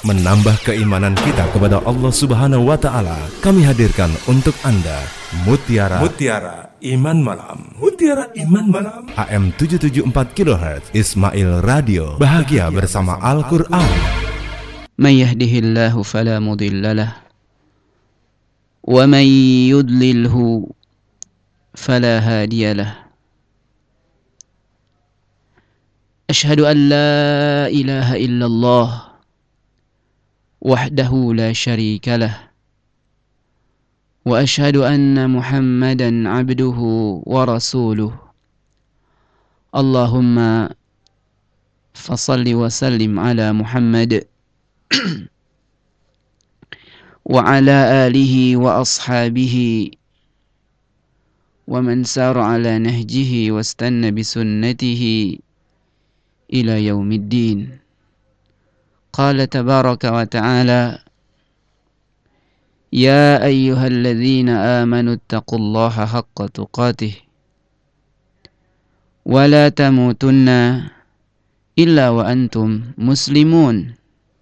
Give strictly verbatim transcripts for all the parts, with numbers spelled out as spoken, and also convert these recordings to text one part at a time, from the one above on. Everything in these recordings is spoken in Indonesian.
menambah keimanan kita kepada Allah Subhanahu wa taala. Kami hadirkan untuk Anda Mutiara Mutiara Iman Malam. Mutiara Iman Malam. A M tujuh tujuh empat kilohertz Ismail Radio. Bahagia bersama Al-Qur'an. May yahdihillahu fala mudhillalah wa may yudlilhu fala hadiyalah. Ashhadu an la ilaha illallah wahdahu la syarika lah wa ashhadu anna Muhammadan abduhu wa rasuluh. Allahumma fasalli wa sallim ala Muhammad wa ala alihi wa ashabihi wa man sara ala nahjihi wa istanna bi sunnatihi ila yaumiddin. Qala tabaraka wa ta'ala, ya ayyuhalladzina amanu ittaqullaha haqqa tuqatih wa la tamutunna illa wa antum muslimun.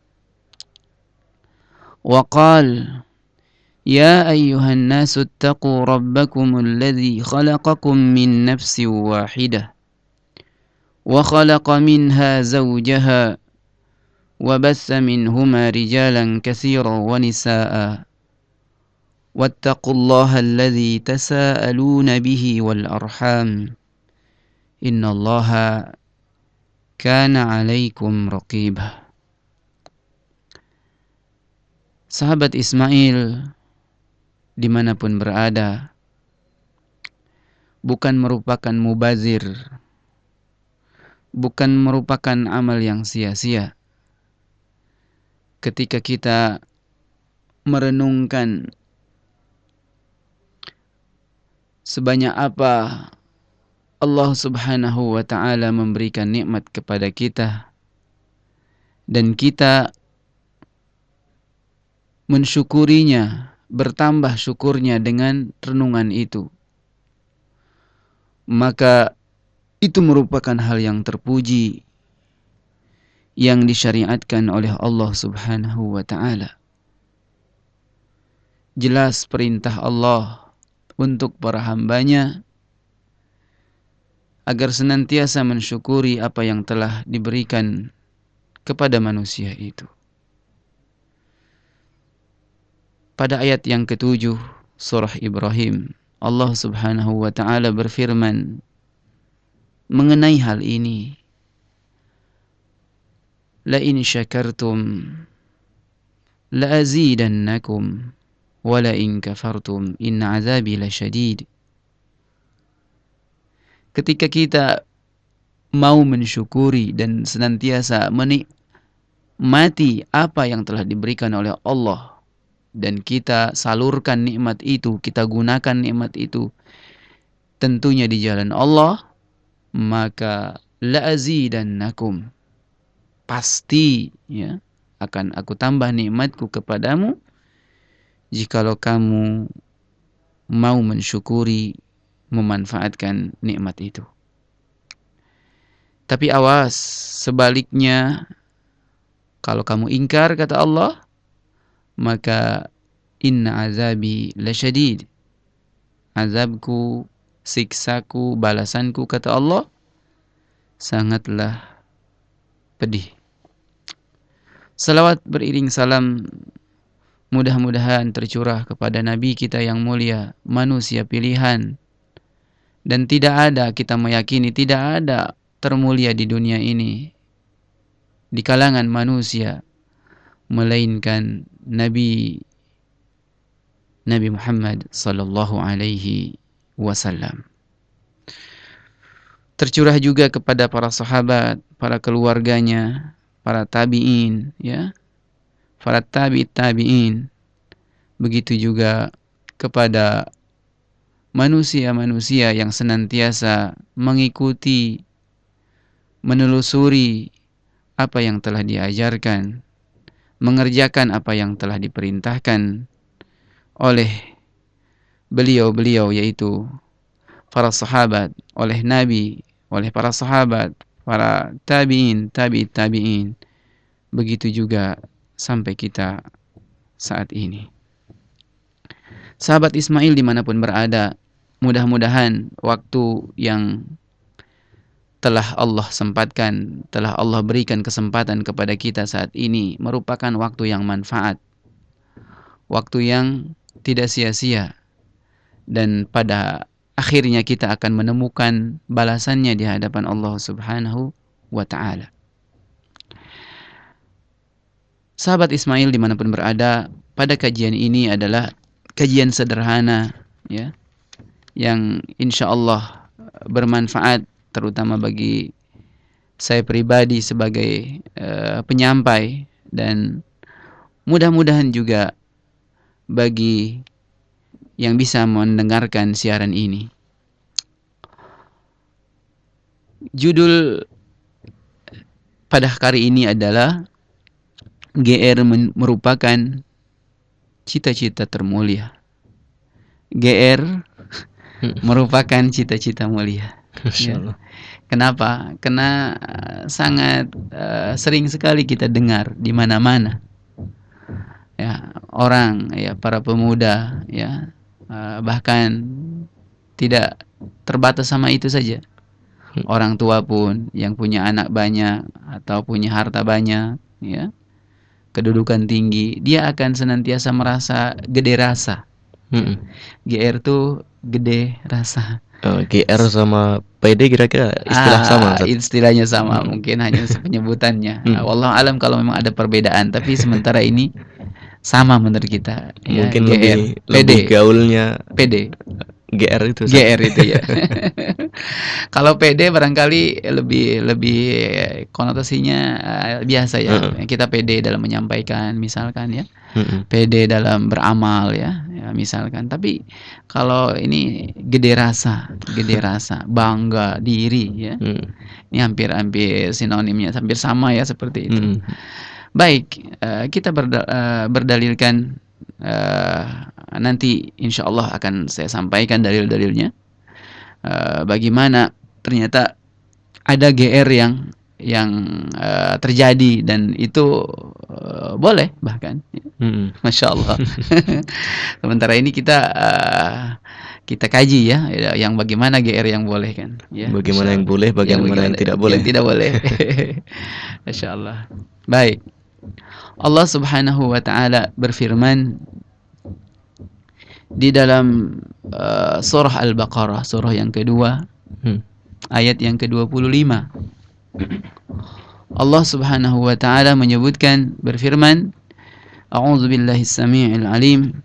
Wa qala ya ayyuhan nasu ittaqu rabbakumul ladzi khalaqakum min nafsin wahidah wa khalaqa minha zawjaha wa batha minhuma rijalan katsiran wa nisaa'a wattaqullaha alladzi tasaaluna bihi wal arham innallaha kana 'alaikum raqiba. Sahabat Ismail dimanapun berada, bukan merupakan mubazir, bukan merupakan amal yang sia-sia ketika kita merenungkan sebanyak apa Allah Subhanahu wa ta'ala memberikan nikmat kepada kita dan kita mensyukurinya, bertambah syukurnya dengan renungan itu, maka itu merupakan hal yang terpuji yang disyariatkan oleh Allah Subhanahu wa ta'ala. Jelas perintah Allah untuk para hambanya agar senantiasa mensyukuri apa yang telah diberikan kepada manusia itu. Pada ayat yang ketujuh surah Ibrahim, Allah Subhanahu wa ta'ala berfirman mengenai hal ini, la in syakartum la azidannakum wa la in kafartum inna azabi lasyadid. Ketika kita mau mensyukuri dan senantiasa menikmati apa yang telah diberikan oleh Allah dan kita salurkan nikmat itu, kita gunakan nikmat itu tentunya di jalan Allah, maka la azidannakum, pasti ya akan aku tambah nikmatku kepadamu jikalau kamu mau mensyukuri, memanfaatkan nikmat itu. Tapi awas, sebaliknya kalau kamu ingkar, kata Allah, maka inna azabi lasyadid, azabku, siksaku, balasanku, kata Allah, sangatlah pedih. Salawat beriring salam mudah-mudahan tercurah kepada Nabi kita yang mulia, manusia pilihan, dan tidak ada, kita meyakini tidak ada termulia di dunia ini di kalangan manusia melainkan Nabi Nabi Muhammad sallallahu alaihi wasallam. Tercurah juga kepada para sahabat, para keluarganya, para tabi'in, ya, para tabi' tabi'in. Begitu juga kepada manusia-manusia yang senantiasa mengikuti, menelusuri apa yang telah diajarkan, mengerjakan apa yang telah diperintahkan oleh beliau-beliau, yaitu para sahabat, oleh Nabi, oleh para sahabat, para tabi'in, tabi' tabi'in. Begitu juga sampai kita saat ini. Sahabat Ismail dimanapun berada, mudah-mudahan waktu yang telah Allah sempatkan, telah Allah berikan kesempatan kepada kita saat ini merupakan waktu yang manfaat, waktu yang tidak sia-sia, dan pada akhirnya kita akan menemukan balasannya di hadapan Allah Subhanahu wa ta'ala. Sahabat Ismail dimanapun berada, pada kajian ini adalah kajian sederhana, ya, yang insya Allah bermanfaat terutama bagi saya pribadi sebagai uh, penyampai, dan mudah-mudahan juga bagi yang bisa mendengarkan siaran ini. Judul pada hari ini adalah G R merupakan cita-cita termulia. G R merupakan cita-cita mulia. Ya. Kenapa? Karena uh, sangat uh, sering sekali kita dengar di mana-mana, ya, orang, ya, para pemuda, ya, uh, bahkan tidak terbatas sama itu saja. Orang tua pun yang punya anak banyak atau punya harta banyak, ya, kedudukan tinggi, dia akan senantiasa merasa gede rasa. Hmm. G R tuh gede rasa. Oh, G R sama P D kira-kira istilah ah, sama? Istilahnya sama, hmm. mungkin hanya penyebutannya. Hmm. Wallahu alam kalau memang ada perbedaan, tapi sementara ini sama menurut kita. Mungkin ya, lebih, lebih gaulnya P D. G R itu. G R itu ya. Kalau P D barangkali lebih lebih konotasinya uh, biasa ya. Uh-uh. Kita P D dalam menyampaikan misalkan ya. Uh-uh. P D dalam beramal ya, ya misalkan. Tapi kalau ini gede rasa, gede rasa, bangga diri ya. Uh-uh. Ini hampir-hampir sinonimnya, hampir sama ya seperti itu. Uh-uh. Baik, uh, kita berda- uh, berdalilkan uh, nanti insya Allah akan saya sampaikan dalil-dalilnya. Uh, bagaimana ternyata ada G R yang yang uh, terjadi dan itu uh, boleh bahkan, mm-hmm. Masya Allah. Sementara ini kita uh, kita kaji ya, yang bagaimana G R yang boleh kan? Ya, bagaimana yang boleh, bagaimana yang, yang tidak boleh? Yang tidak boleh. Masya Allah. Baik. Allah Subhanahu wa Ta'ala berfirman di dalam uh, surah Al-Baqarah, surah yang kedua, hmm. ayat yang ke dua puluh lima. Allah Subhanahu wa Ta'ala menyebutkan, berfirman, A'udzu billahi as-sami'il 'alim.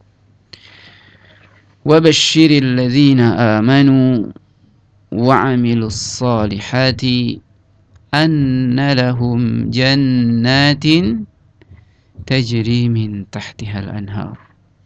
Wa basyiril ladzina amanu wa 'amilus salihati anna lahum jannatin tajri min tahtihal anhar.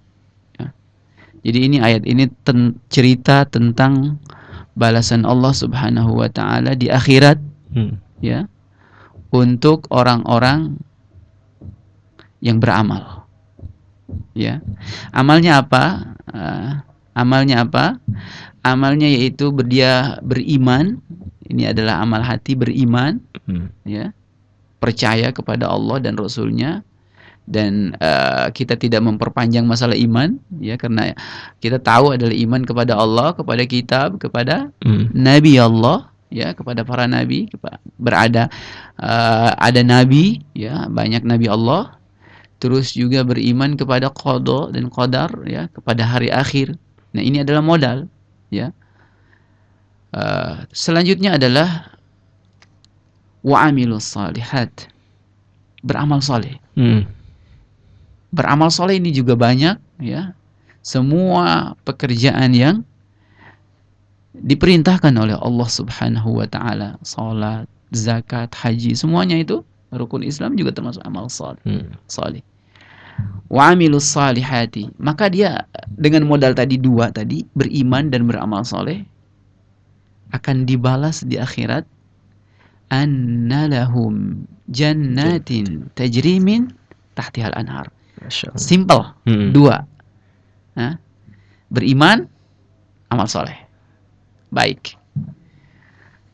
Jadi ini ayat ini ten, cerita tentang balasan Allah Subhanahu wa Ta'ala di akhirat, hmm. ya, untuk orang-orang yang beramal. Ya, amalnya apa? Uh, amalnya apa? Amalnya yaitu dia beriman. Ini adalah amal hati, beriman, hmm. ya, percaya kepada Allah dan Rasul-Nya. Dan uh, kita tidak memperpanjang masalah iman, ya, karena kita tahu adalah iman kepada Allah, kepada kitab, kepada mm. Nabi Allah, ya, kepada para nabi, berada uh, ada nabi, ya, banyak nabi Allah. Terus juga beriman kepada qada dan qadar, ya, kepada hari akhir. Nah, ini adalah modal, ya. Uh, selanjutnya adalah wa'amilus salihat, beramal saleh. Mm. Beramal soleh ini juga banyak, ya. Semua pekerjaan yang diperintahkan oleh Allah Subhanahu wa Ta'ala, salat, zakat, haji, semuanya itu rukun Islam juga termasuk amal soleh. Hmm. Soleh. Wa amilus salihati, maka dia dengan modal tadi dua tadi, beriman dan beramal soleh, akan dibalas di akhirat, annalahum jannatin tajri min tahtihal anhar. Simple, hmm. dua, nah, beriman, amal soleh. Baik.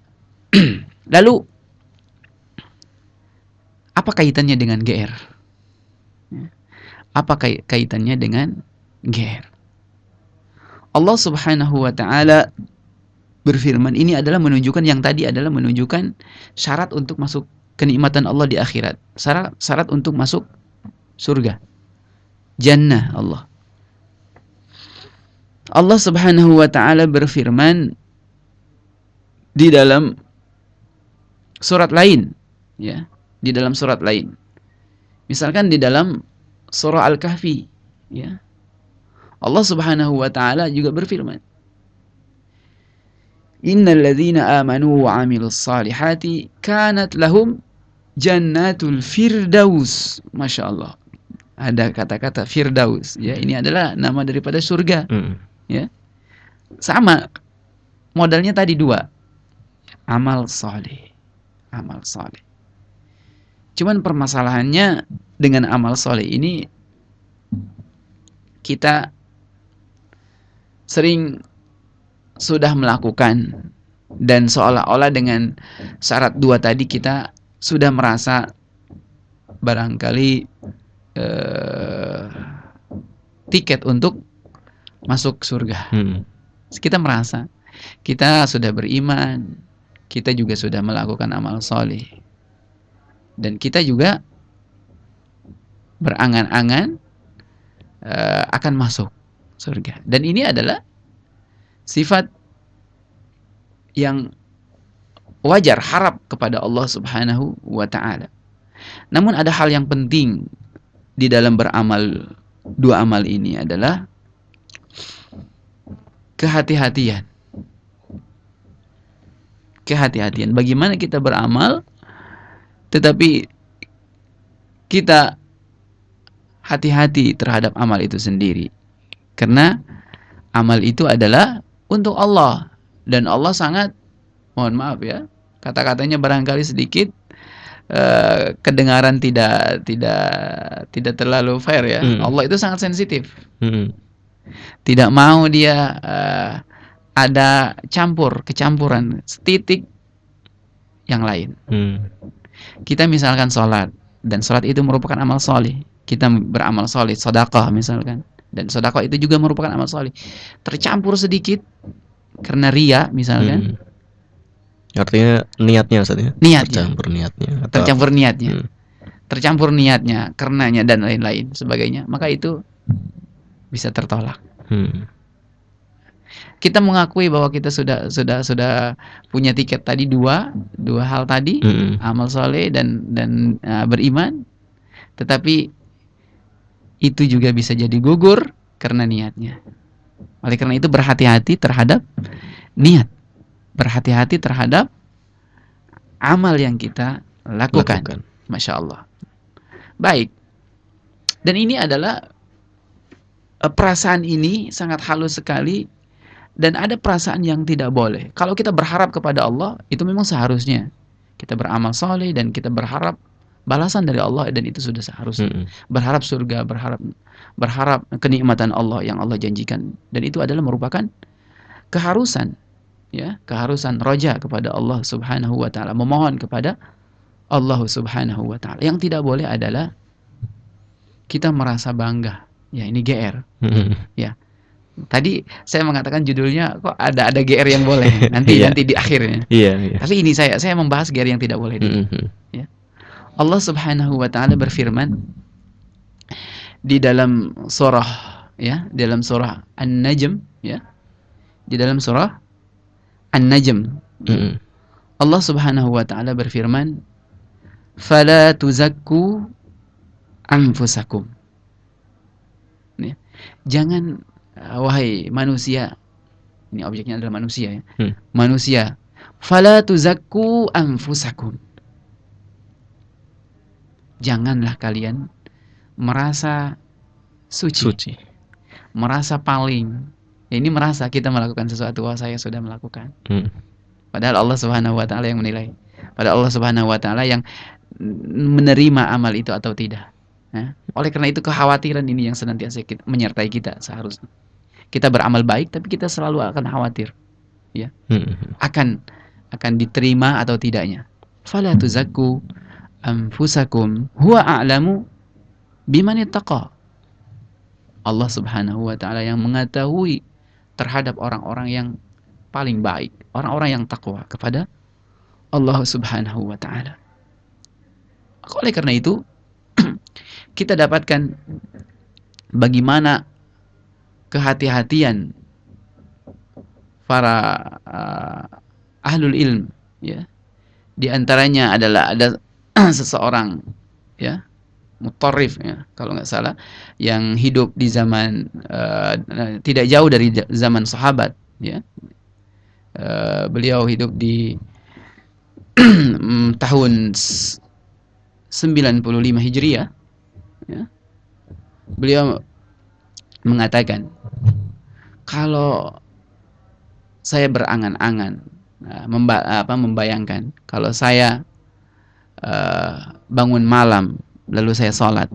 Lalu apa kaitannya dengan G R? Apa kaitannya dengan G R? Allah Subhanahu wa taala berfirman, ini adalah menunjukkan, yang tadi adalah menunjukkan syarat untuk masuk kenikmatan Allah di akhirat. Syarat syarat untuk masuk surga. Jannah Allah. Allah Subhanahu wa taala berfirman di dalam surat lain, ya, di dalam surat lain. Misalkan di dalam surah Al-Kahfi, ya. Allah Subhanahu wa taala juga berfirman, Innal ladzina amanu wa 'amilus salihati kanat lahum jannatul firdaus. Masya Allah. Ada kata-kata firdaus, ya. Ini adalah nama daripada surga. Mm. Ya. Sama modalnya tadi dua. Amal saleh. Amal saleh. Cuman permasalahannya dengan amal saleh ini, kita sering sudah melakukan, dan seolah-olah dengan syarat dua tadi kita sudah merasa barangkali eh, tiket untuk masuk surga. Hmm. Kita merasa kita sudah beriman, kita juga sudah melakukan amal soleh, dan kita juga berangan-angan eh, akan masuk surga. Dan ini adalah sifat yang wajar, harap kepada Allah Subhanahu wa ta'ala. Namun ada hal yang penting di dalam beramal dua amal ini adalah kehati-hatian. Kehati-hatian. Bagaimana kita beramal tetapi kita hati-hati terhadap amal itu sendiri. Karena amal itu adalah untuk Allah, dan Allah sangat, mohon maaf ya, kata-katanya barangkali sedikit uh, kedengaran tidak tidak tidak terlalu fair ya. Hmm. Allah itu sangat sensitif. Hmm. Tidak mau dia uh, ada campur, kecampuran setitik yang lain. Hmm. Kita misalkan sholat, dan sholat itu merupakan amal soleh. Kita beramal soleh, sedekah misalkan, dan sedekah itu juga merupakan amal soleh. Tercampur sedikit karena ria misalkan. Hmm. Artinya niatnya maksudnya. Niatnya. Tercampur niatnya. Atau... Tercampur niatnya. Hmm. Tercampur niatnya, karenanya dan lain-lain sebagainya. Maka itu bisa tertolak. Hmm. Kita mengakui bahwa kita sudah sudah sudah punya tiket tadi dua, dua hal tadi, hmm. amal soleh dan dan uh, beriman. Tetapi itu juga bisa jadi gugur karena niatnya. Oleh karena itu berhati-hati terhadap niat, berhati-hati terhadap amal yang kita lakukan. lakukan. Masya Allah. Baik. Dan ini adalah perasaan ini sangat halus sekali, dan ada perasaan yang tidak boleh. Kalau kita berharap kepada Allah, itu memang seharusnya kita beramal soleh dan kita berharap balasan dari Allah, dan itu sudah seharusnya. Mm-hmm. Berharap surga, berharap berharap kenikmatan Allah yang Allah janjikan, dan itu adalah merupakan keharusan, ya, keharusan roja kepada Allah Subhanahu wa taala, memohon kepada Allah Subhanahu wa taala. Yang tidak boleh adalah kita merasa bangga. Ya, ini G R. Mm-hmm. Ya. Tadi saya mengatakan judulnya kok ada ada G R yang boleh. Nanti yeah. nanti di akhirnya. Yeah, yeah. Tapi ini saya saya membahas G R yang tidak boleh dulu. Mm-hmm. Ya. Allah Subhanahu wa taala berfirman di dalam surah, ya, dalam surah An-Najm, ya. Di dalam surah An-Najm. Mm-hmm. Allah Subhanahu wa taala berfirman, "Fala tuzakku anfusakum." Ya. Jangan, wahai manusia, ini objeknya adalah manusia, ya. Hmm. Manusia, fala tuzakku anfusakum. Janganlah kalian merasa suci, suci. merasa paling. Ya, ini merasa kita melakukan sesuatu, wah saya sudah melakukan. Hmm. Padahal Allah Subhanahu wa taala yang menilai. Padahal Allah Subhanahu wa taala yang menerima amal itu atau tidak. Nah, oleh karena itu kekhawatiran ini yang senantiasa kita, menyertai kita seharusnya. Kita beramal baik tapi kita selalu akan khawatir, ya. Hmm. Akan akan diterima atau tidaknya. Fala tuzakku anfusakum huwa a'lamu biman ittaqa. Allah Subhanahu wa taala yang mengetahui terhadap orang-orang yang paling baik, orang-orang yang takwa kepada Allah Subhanahu wa taala. Oleh karena itu, kita dapatkan bagaimana kehati-hatian para uh, ahlul ilm, ya. Di antaranya adalah ada seseorang, ya, mutarrif, ya, kalau nggak salah, yang hidup di zaman uh, tidak jauh dari zaman sahabat, ya. Uh, beliau hidup di tahun sembilan puluh lima Hijriah, ya. Beliau mengatakan, kalau saya berangan-angan, memba apa, membayangkan kalau saya uh, bangun malam lalu saya sholat,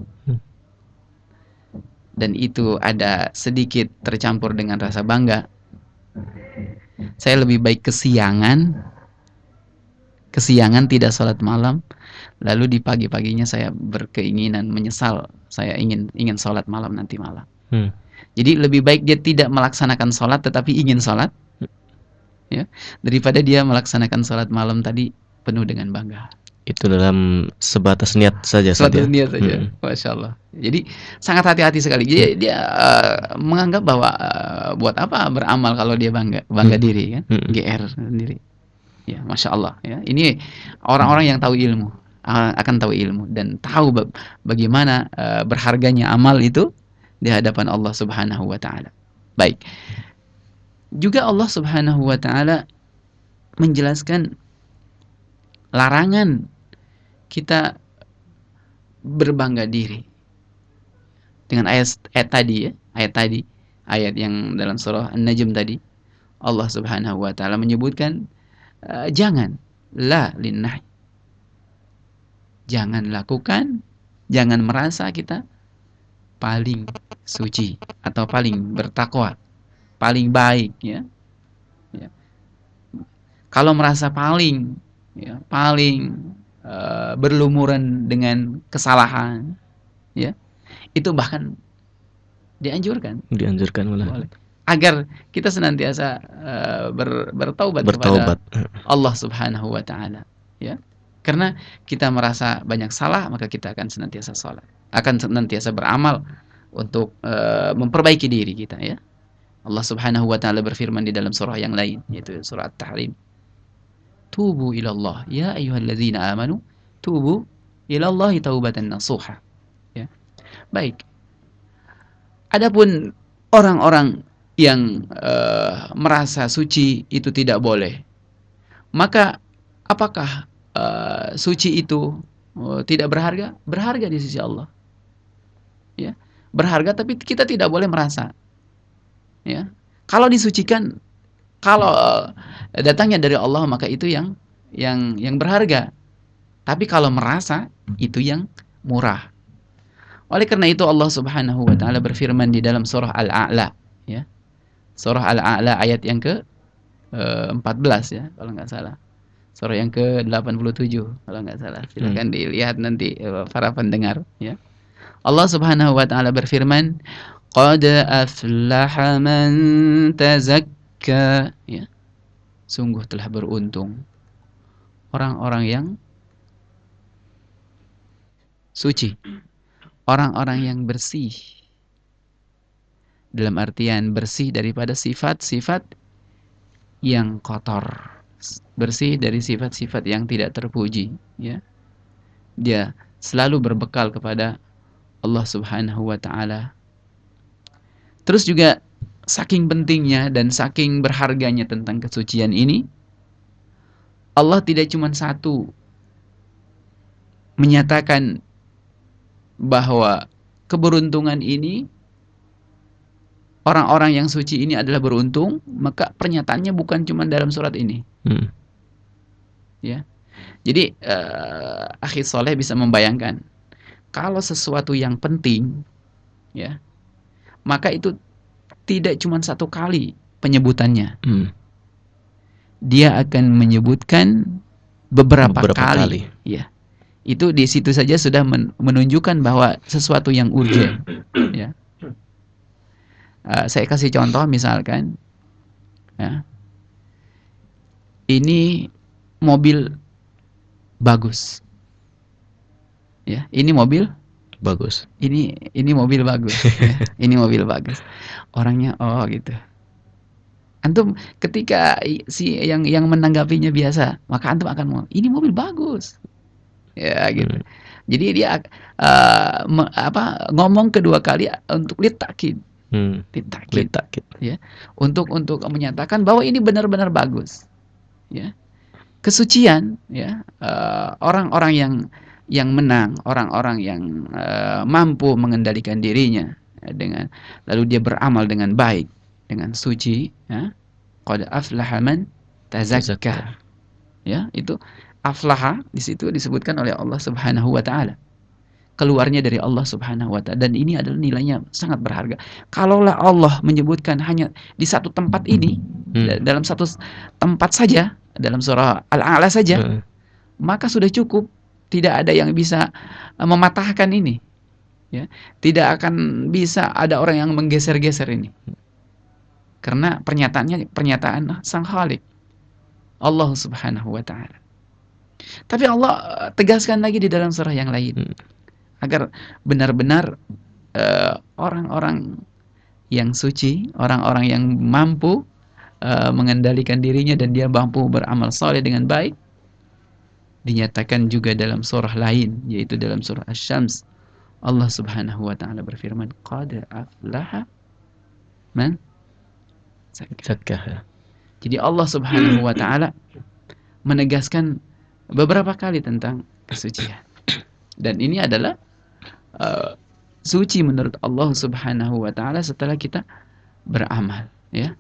dan itu ada sedikit tercampur dengan rasa bangga, saya lebih baik kesiangan, kesiangan tidak sholat malam, lalu di pagi-paginya saya berkeinginan, menyesal, saya ingin ingin sholat malam nanti malam. Hmm. Jadi lebih baik dia tidak melaksanakan sholat tetapi ingin sholat, ya, daripada dia melaksanakan sholat malam tadi penuh dengan bangga. Itu dalam sebatas niat saja. Sebatas niat saja, hmm. Masya Allah. Jadi sangat hati-hati sekali. Dia, dia uh, menganggap bahwa uh, buat apa beramal kalau dia bangga, bangga hmm. diri, kan, hmm. G R sendiri. Ya, Masya Allah. Ya, ini orang-orang yang tahu ilmu, uh, akan tahu ilmu dan tahu bagaimana uh, berharganya amal itu di hadapan Allah Subhanahu wa taala. Baik. Juga Allah Subhanahu wa taala menjelaskan larangan kita berbangga diri dengan ayat, ayat tadi, ya, ayat tadi, ayat yang dalam surah An-Najm tadi. Allah Subhanahu wa taala menyebutkan uh, jangan, la linnahi. Jangan lakukan, jangan merasa kita paling suci atau paling bertakwa, paling baik, ya. Ya. Kalau merasa paling, ya, paling uh, berlumuran dengan kesalahan, ya, itu bahkan dianjurkan, dianjurkan malah, agar kita senantiasa uh, ber, bertaubat, bertaubat kepada Allah Subhanahu wa taala, ya. Karena kita merasa banyak salah, maka kita akan senantiasa salat, akan senantiasa beramal untuk uh, memperbaiki diri kita, ya. Allah Subhanahu wa taala berfirman di dalam surah yang lain, yaitu surah At-Tahrim, tubu ilallah ya ayyuhalladzina amanu tubu ilallahi taubatan nasuha, ya. Baik. Adapun orang-orang yang uh, merasa suci itu tidak boleh, maka apakah uh, suci itu uh, tidak berharga? Berharga di sisi Allah, ya. Berharga, tapi kita tidak boleh merasa, ya. Kalau disucikan, kalau uh, datangnya dari Allah, maka itu yang yang yang berharga. Tapi kalau merasa, itu yang murah. Oleh karena itu Allah Subhanahu wa taala berfirman di dalam surah Al-A'la, ya. Surah Al-A'la ayat yang ke uh, empat belas, ya, kalau nggak salah. Surah yang ke delapan puluh tujuh kalau nggak salah. Silakan hmm. dilihat nanti uh, para pendengar, ya. Allah Subhanahu wa taala berfirman, qad aflaha man tazakka, ya. Sungguh telah beruntung orang-orang yang suci, orang-orang yang bersih, dalam artian bersih daripada sifat-sifat yang kotor, bersih dari sifat-sifat yang tidak terpuji, ya. Dia selalu berbekal kepada Allah Subhanahu wa taala. Terus juga saking pentingnya dan saking berharganya tentang kesucian ini, Allah tidak cuma satu menyatakan bahwa keberuntungan ini, orang-orang yang suci ini adalah beruntung, maka pernyataannya bukan cuma dalam surat ini, hmm. ya. Jadi uh, akhi soleh bisa membayangkan, kalau sesuatu yang penting, ya, maka itu tidak cuma satu kali penyebutannya, hmm. dia akan menyebutkan beberapa, beberapa kali, kali, ya. Itu di situ saja sudah menunjukkan bahwa sesuatu yang urgent, ya. Uh, saya kasih contoh misalkan, ya, ini mobil bagus, ya, ini mobil bagus, ini ini mobil bagus, ya. Ini mobil bagus, orangnya oh gitu. Antum ketika si yang yang menanggapinya biasa, maka antum akan mau ini mobil bagus, ya gitu. Hmm. Jadi dia uh, me, apa ngomong kedua kali untuk litakid, hmm. litakid, litakid, ya, untuk untuk menyatakan bahwa ini benar-benar bagus, ya. Kesucian, ya, uh, orang-orang yang yang menang, orang-orang yang uh, mampu mengendalikan dirinya, ya, dengan lalu dia beramal dengan baik, dengan suci, ya. Qad aflaha man tazakka. Ya, itu aflaha di situ disebutkan oleh Allah Subhanahu wa taala. Keluarnya dari Allah Subhanahu wa taala, dan ini adalah nilainya sangat berharga. Kalaulah Allah menyebutkan hanya di satu tempat ini, hmm. dalam satu tempat saja, dalam surah Al-A'la saja, hmm. maka sudah cukup. Tidak ada yang bisa mematahkan ini. Ya, tidak akan bisa ada orang yang menggeser-geser ini. Karena pernyataannya pernyataan Sang Khalik, Allah Subhanahu wa taala. Tapi Allah tegaskan lagi di dalam surah yang lain, agar benar-benar uh, orang-orang yang suci, orang-orang yang mampu uh, mengendalikan dirinya dan dia mampu beramal saleh dengan baik, dinyatakan juga dalam surah lain, yaitu dalam surah Asy-Syams. Allah Subhanahu wa taala berfirman, qad aflaha man zakkaha. Jadi Allah Subhanahu wa taala menegaskan beberapa kali tentang kesucian. Dan ini adalah uh, suci menurut Allah Subhanahu wa taala setelah kita beramal, ya.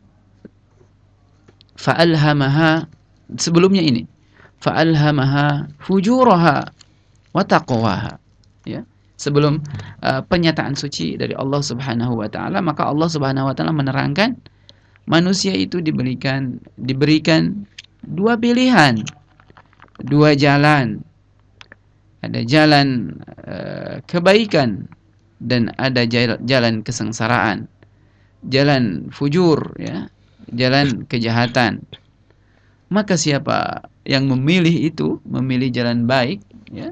Fa'alhamaha, sebelumnya ini, fa'alhamaha fujuraha wa taqwaha, ya. Sebelum uh, penyataan suci dari Allah Subhanahu wa taala, maka Allah Subhanahu wa taala menerangkan manusia itu diberikan diberikan dua pilihan, dua jalan. Ada jalan uh, kebaikan dan ada jalan kesengsaraan. Jalan fujur, ya, jalan kejahatan. Maka siapa yang memilih itu, memilih jalan baik, ya,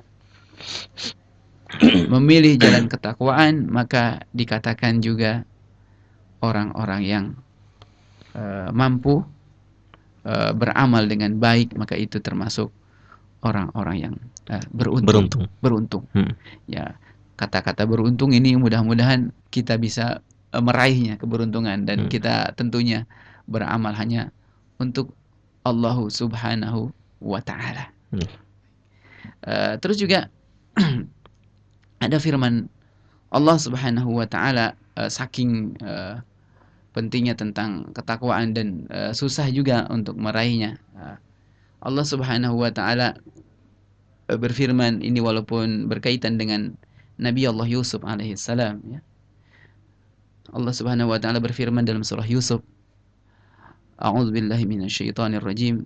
memilih jalan ketakwaan, maka dikatakan juga orang-orang yang Uh, mampu uh, beramal dengan baik, maka itu termasuk orang-orang yang uh, beruntung. Beruntung. beruntung. Hmm. Ya, kata-kata beruntung ini mudah-mudahan kita bisa uh, meraihnya keberuntungan, dan hmm. kita tentunya beramal hanya untuk Allah Subhanahu wa taala. Hmm. Uh, terus juga ada firman Allah Subhanahu wa taala, uh, saking uh, pentingnya tentang ketakwaan dan uh, susah juga untuk meraihnya. Uh, Allah Subhanahu wa taala uh, berfirman, ini walaupun berkaitan dengan Nabi Allah Yusuf alaihissalam, ya. Allah Subhanahu wa taala berfirman dalam surah Yusuf, A'udzubillahi minasyaitonir rajim.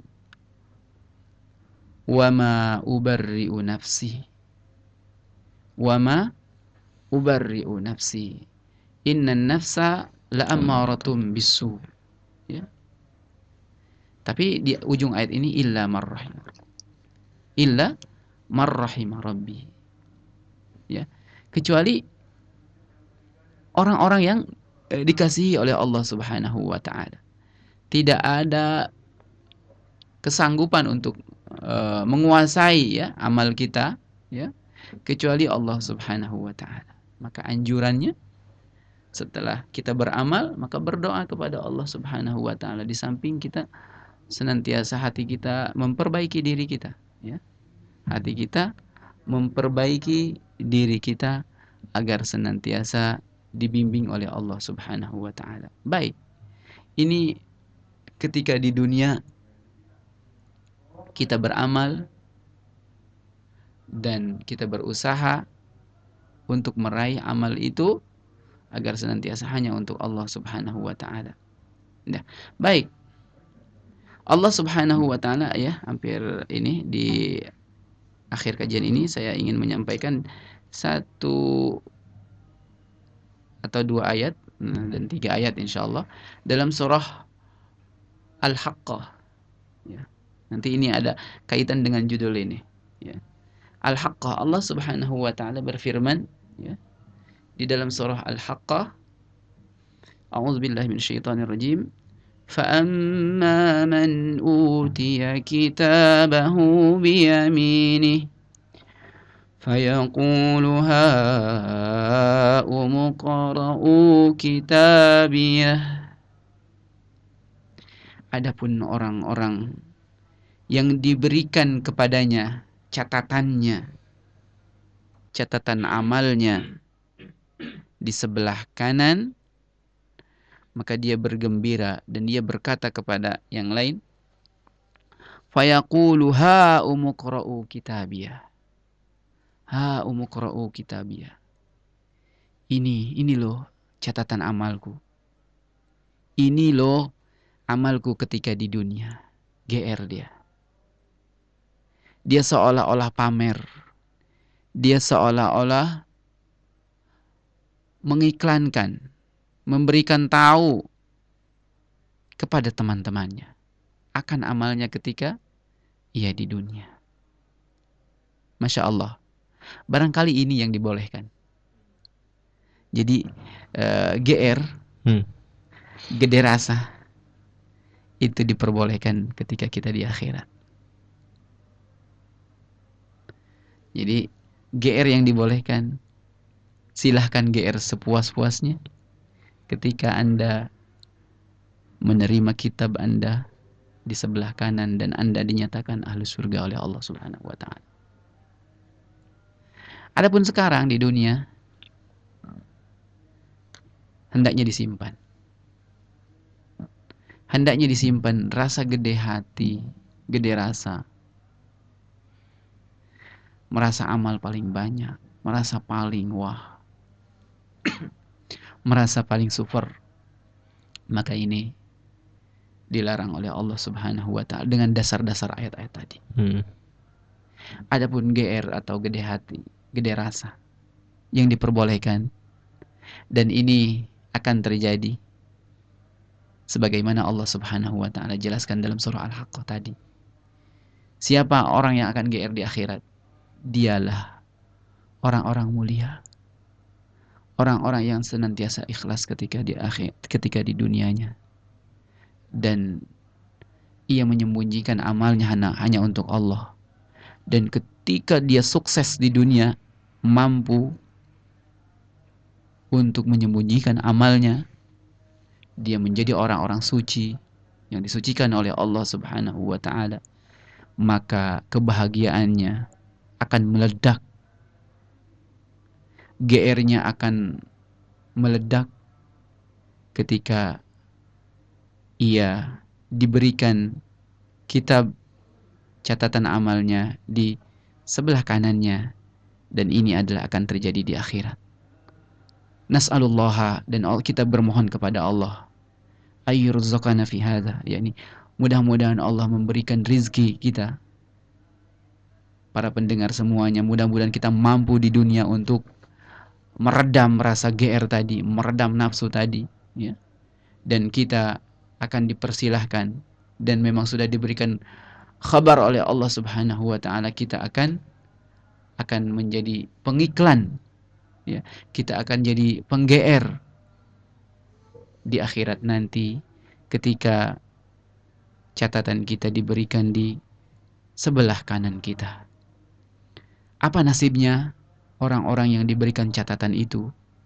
Wa ma ubarri'u nafsi. Wa ma ubarri'u nafsi. Innan nafsa la'amaratum bisu, ya. Tapi di ujung ayat ini illa marrahim, illa marrahim rabbi, ya, kecuali orang-orang yang eh, dikasihi oleh Allah Subhanahu wa taala. Tidak ada kesanggupan untuk eh, menguasai, ya, amal kita, ya, kecuali Allah Subhanahu wa taala. Maka anjurannya setelah kita beramal, maka berdoa kepada Allah Subhanahu wa taala. Di samping kita senantiasa hati kita memperbaiki diri kita, ya. Hati kita memperbaiki diri kita agar senantiasa dibimbing oleh Allah Subhanahu wa taala. Baik. Ini ketika di dunia kita beramal dan kita berusaha untuk meraih amal itu agar senantiasa hanya untuk Allah Subhanahu wa taala. Nah, baik. Allah Subhanahu wa taala, ya, hampir ini di akhir kajian ini saya ingin menyampaikan satu atau dua ayat dan tiga ayat insyaallah dalam surah Al-Haqqah. Ya. Nanti ini ada kaitan dengan judul ini. Ya. Al-Haqqah, Allah Subhanahu wa taala berfirman, ya, di dalam surah Al-Haqqah, A'udzubillahi minasyaitonir rajim. فَأَمَّا مَنْ أُوتِيَ كِتَابَهُ بِيَمِينِهِ فَيَقُولُ هَاؤُمُ اقْرَءُوا كِتَابِيَهْ. Adapun orang-orang yang diberikan kepadanya catatannya, catatan amalnya di sebelah kanan, maka dia bergembira dan dia berkata kepada yang lain, fayaqulu ha umqra'u kitabiyah. Ha umqra'u kitabiyah. Ini, ini loh catatan amalku. Ini loh amalku ketika di dunia. G R dia. Dia seolah-olah pamer. Dia seolah-olah mengiklankan, memberikan tahu kepada teman-temannya akan amalnya ketika ia di dunia. Masya Allah. Barangkali ini yang dibolehkan. Jadi uh, G R, hmm. gede rasa, itu diperbolehkan ketika kita di akhirat. Jadi G R yang dibolehkan, silahkan G R sepuas-puasnya ketika Anda menerima kitab Anda di sebelah kanan dan Anda dinyatakan ahli surga oleh Allah Subhanahu wa taala. Adapun sekarang di dunia hendaknya disimpan. Hendaknya disimpan rasa gede hati, gede rasa. Merasa amal paling banyak, merasa paling wah. Merasa paling super. Maka ini dilarang oleh Allah Subhanahu wa taala dengan dasar-dasar ayat-ayat tadi. Hmm. Adapun G R atau gede hati, gede rasa yang diperbolehkan, dan ini akan terjadi sebagaimana Allah Subhanahu wa taala jelaskan dalam surah Al-Haqqah tadi. Siapa orang yang akan G R di akhirat? Dialah orang-orang mulia. Orang-orang yang senantiasa ikhlas ketika di akhir, ketika di dunianya. Dan ia menyembunyikan amalnya hanya, hanya untuk Allah. Dan ketika dia sukses di dunia, mampu untuk menyembunyikan amalnya, dia menjadi orang-orang suci yang disucikan oleh Allah Subhanahu wa taala, maka kebahagiaannya akan meledak. G R-nya akan meledak ketika ia diberikan kitab catatan amalnya di sebelah kanannya, dan ini adalah akan terjadi di akhirat. Nas'alullaha, dan kita bermohon kepada Allah, ayyurzaqana fi hadha, yakni mudah-mudahan Allah memberikan rizki kita. Para pendengar semuanya, mudah-mudahan kita mampu di dunia untuk meredam rasa G R tadi, meredam nafsu tadi, ya. Dan kita akan dipersilahkan dan memang sudah diberikan kabar oleh Allah Subhanahu wa taala, kita akan akan menjadi pengiklan, ya. Kita akan jadi peng-G R di akhirat nanti ketika catatan kita diberikan di sebelah kanan kita. Apa nasibnya orang-orang yang diberikan catatan itu?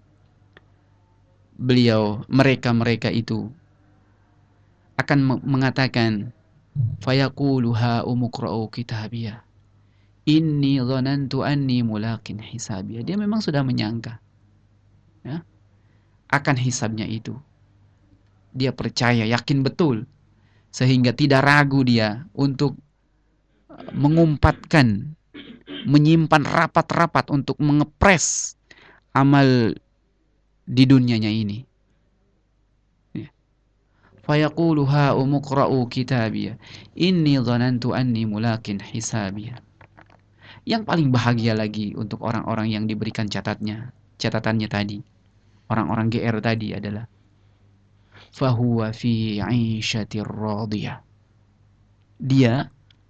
Beliau, mereka-mereka itu akan mengatakan, fayaqulu ha umqra'u kitabiyah inni dhanantu anni mulaqin hisabiyah. Dia memang sudah menyangka, ya, akan hisabnya itu. Dia percaya, yakin betul, sehingga tidak ragu dia untuk mengumpatkan, menyimpan rapat-rapat untuk mengepres amal di dunianya ini. Fayaqulu ha umqra'u kitabiyah inni dhanantu anni mulaqin hisabiyah. Yang paling bahagia lagi untuk orang-orang yang diberikan catatnya, catatannya tadi, orang-orang G R tadi adalah fahuwa fi 'aisyatir radiyah. Dia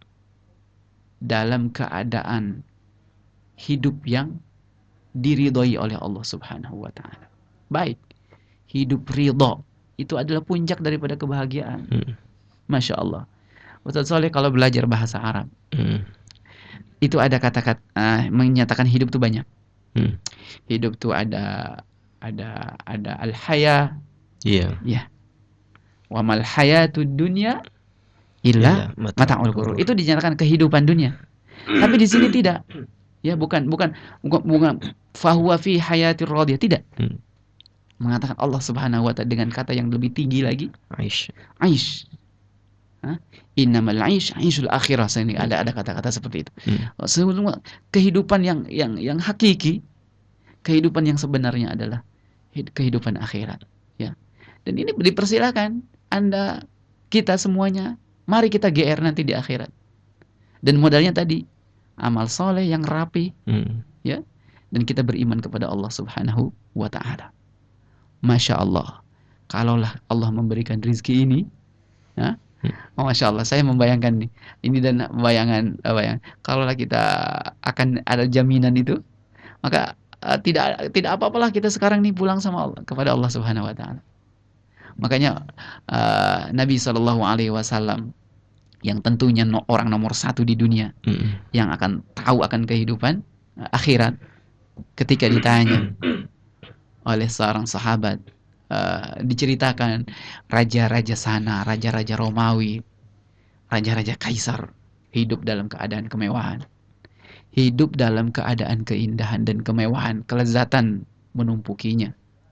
dalam keadaan hidup yang diridhoi oleh Allah Subhanahu wa taala. Baik. Hidup ridha itu adalah puncak daripada kebahagiaan. Hmm. Masya Allah. Ustaz Soleh kalau belajar bahasa Arab, hmm. itu ada kata-kata uh, menyatakan hidup itu banyak. Hmm. Hidup itu ada ada ada al-haya. Iya. Yeah. Ya. Wa mal hayatud dunya illa mata'ul ghurur. Itu dinyatakan kehidupan dunia. Tapi di sini tidak. Ya, bukan bukan bukan, bukan fahuwa fi hayatir radiyah, tidak. Hmm. Mengatakan Allah Subhanahu wa taala dengan kata yang lebih tinggi lagi, aish. Aish. Hah? Innamal aish aishul akhirah. Ini ada ada kata-kata seperti itu. Hmm. Semua kehidupan yang yang yang hakiki, kehidupan yang sebenarnya adalah kehidupan akhirat, ya. Dan ini dipersilakan Anda, kita semuanya, mari kita G R nanti di akhirat. Dan modalnya tadi amal soleh yang rapi, hmm. ya. Dan kita beriman kepada Allah Subhanahu wa taala. Masya Allah, kalaulah Allah memberikan rizki ini, ya, oh, Masya Allah, saya membayangkan nih, ini dan bayangan, bayang, kalaulah kita akan ada jaminan itu, maka uh, tidak tidak apa-apalah kita sekarang nih pulang sama Allah, kepada Allah Subhanahu Wa Taala. Makanya uh, Nabi Shallallahu Alaihi Wasallam yang tentunya no, orang nomor satu di dunia, mm. yang akan tahu akan kehidupan uh, akhirat, ketika ditanya oleh seorang sahabat, uh, diceritakan raja-raja sana, raja-raja Romawi, raja-raja Kaisar hidup dalam keadaan kemewahan, hidup dalam keadaan keindahan dan kemewahan, kelezatan menumpukinya.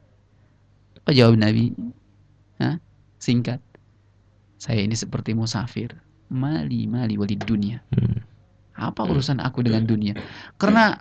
Apa jawab Nabi? Hah? Singkat, saya ini seperti musafir, mali mali walid dunia. Apa urusan aku dengan dunia? Karena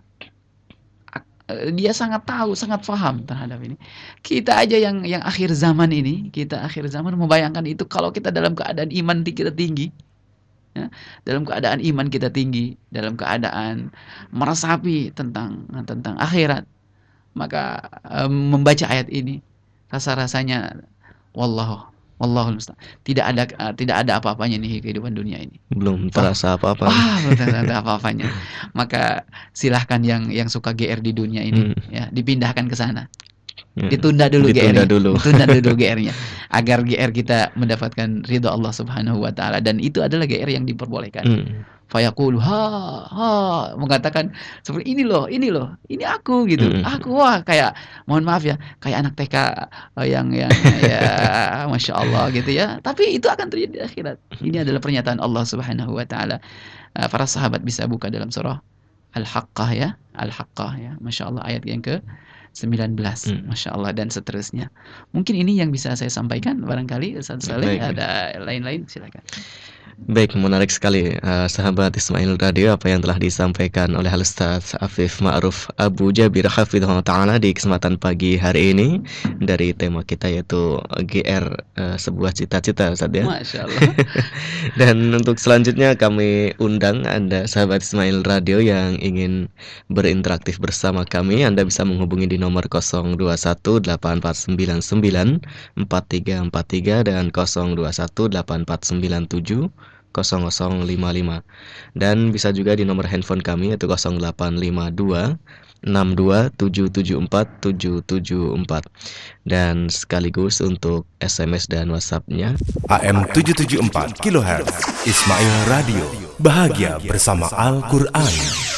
dia sangat tahu, sangat paham terhadap ini. Kita aja yang yang akhir zaman ini, kita akhir zaman membayangkan itu kalau kita dalam keadaan iman kita tinggi, ya, dalam keadaan iman kita tinggi, dalam keadaan meresapi tentang tentang akhirat, maka um, membaca ayat ini rasa-rasanya wallahu wallahul musta'an, tidak ada uh, tidak ada apa-apanya nih kehidupan dunia ini. Belum terasa apa-apa. Ah, belum terasa apa-apanya. Maka silahkan yang yang suka G R di dunia ini, hmm. ya, dipindahkan ke sana. Hmm. Ditunda dulu Ditunda G R-nya. Dulu. Ditunda dulu G R-nya agar G R kita mendapatkan ridha Allah Subhanahu wa taala, dan itu adalah G R yang diperbolehkan. Hmm. Fayaqulu ha ha, mengatakan seperti ini loh, ini loh, ini aku gitu. Mm. Aku wah kayak, mohon maaf ya, kayak anak T K yang yang ya Masya Allah gitu ya. Tapi itu akan terjadi di akhirat. Ini adalah pernyataan Allah Subhanahu wa taala. Uh, para sahabat bisa buka dalam surah Al-Haqqah ya, Al-Haqqah ya. Masya Allah ayat yang ke sembilan belas. Mm. Masya Allah, dan seterusnya. Mungkin ini yang bisa saya sampaikan, barangkali Ustaz Saleh ada lain-lain, silakan. Baik, menarik sekali uh, sahabat Ismail Radio apa yang telah disampaikan oleh Al-Ustaz Afif Ma'ruf Abu Jabir hafizahullah ta'ala di kesempatan pagi hari ini dari tema kita yaitu G R, uh, sebuah cita-cita, Ustaz ya. Masya Allah. Dan untuk selanjutnya kami undang Anda sahabat Ismail Radio yang ingin berinteraktif bersama kami. Anda bisa menghubungi di nomor nol dua satu delapan empat sembilan sembilan empat tiga empat tiga dan nol dua satu delapan empat sembilan tujuh nol nol lima lima, dan bisa juga di nomor handphone kami yaitu nol delapan lima dua enam dua tujuh tujuh empat tujuh tujuh empat, dan sekaligus untuk S M S dan WhatsApp-nya A M tujuh tujuh empat kilohertz Ismail Radio, bahagia bersama Al-Quran.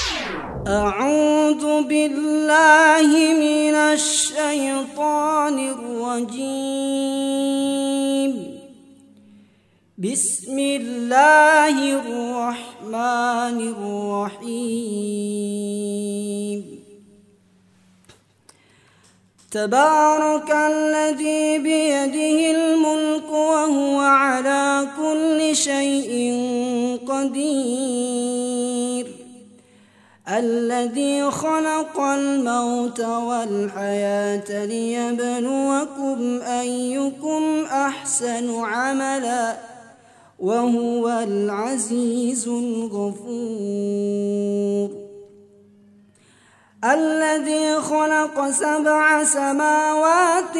A'udzu billahi minasy syaithanir rajim. Bismillahirrahmanirrahim. Tabarakalladzi biyadihil mulku wa huwa ala kulli syai'in qadir. Alladzi khalaqal mauta wal hayata liyabluwakum ayyukum ahsanu amala. وهو العزيز الغفور الذي خلق سبع سماوات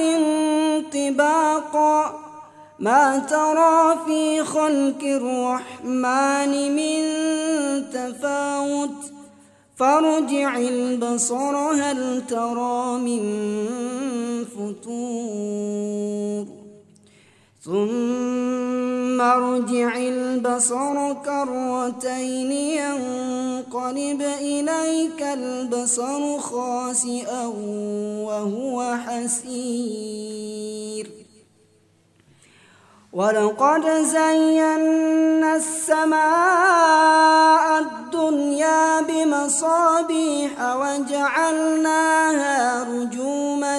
طباقا ما ترى في خلق الرحمن من تفاوت فارجع البصر هل ترى من فطور ثم ارجع البصر كرتين ينقلب إليك البصر خاسئا وهو حسير ولقد زينا السماء الدنيا بمصابيح وجعلناها رجوما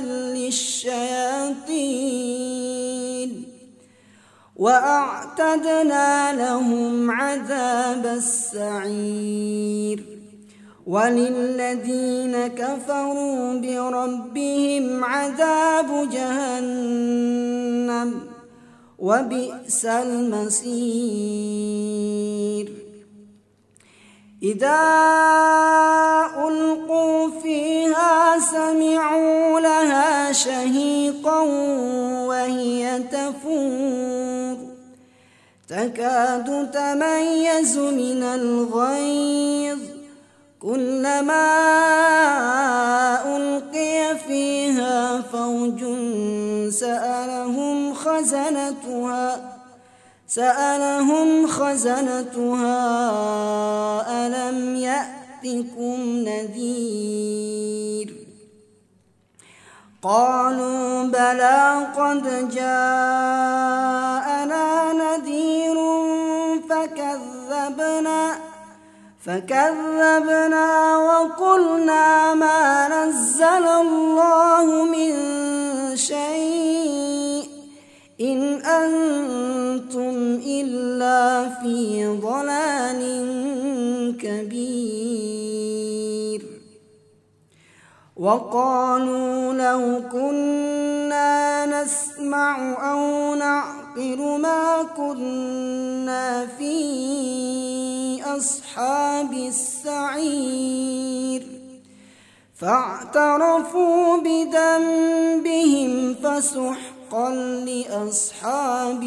للشياطين وأعتدنا لهم عذاب السعير وللذين كفروا بربهم عذاب جهنم وبئس المصير إذا ألقوا فيها سمعوا لها شهيقا وهي تفور تكاد تميز من الغيظ كلما ألقي فيها فوج سألهم خزنتها سألهم خزنتها ألم يأتكم نذير قالوا بلى قد جاءنا نذير فكذبنا فكذبنا وقلنا ما نزل الله من شيء إن أنتم إلا في ضلال كبير وقالوا لو كنا نسمع أو نعقل ما كنا في أصحاب السعير فاعترفوا بذنبهم فسحقا لأصحاب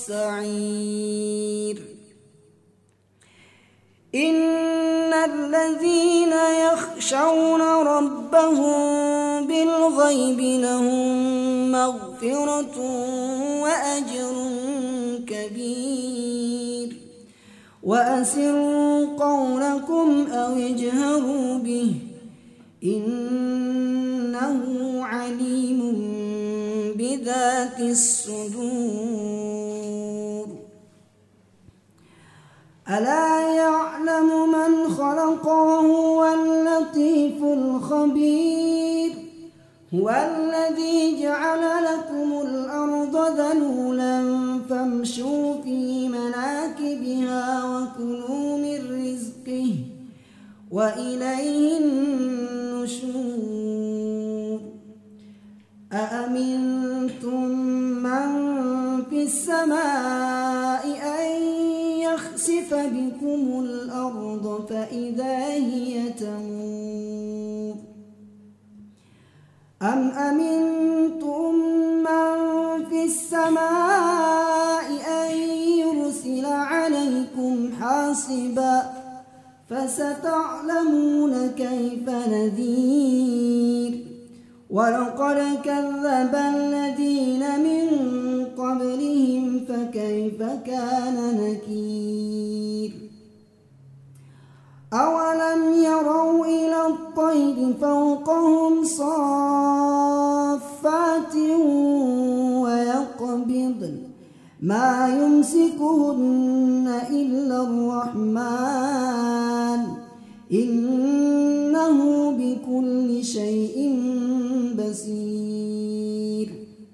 السعير إن الذين يخشون ربهم بالغيب لهم مغفرة وأجر كبير وأسروا قولكم أو اجهروا به إنه عليم بذات الصدور ألا يعلم من خلق وهو اللطيف الخبير هو الذي جعل لكم الأرض ذلولا فامشوا في مناكبها وكلوا من رزقه وإليه النشور أأمنتم من في السماء أن يخسف بكم الأرض فإذا هي تمور أم أمنتم من في السماء أن يرسل عليكم حاصبا فستعلمون كيف نذير ولقد كذب الذين من قبلهم فكيف كان نكير أولم يروا إلى الطير فوقهم صافات ويقبضن ما يمسكهن إلا الرحمن إنه بكل شيء بصير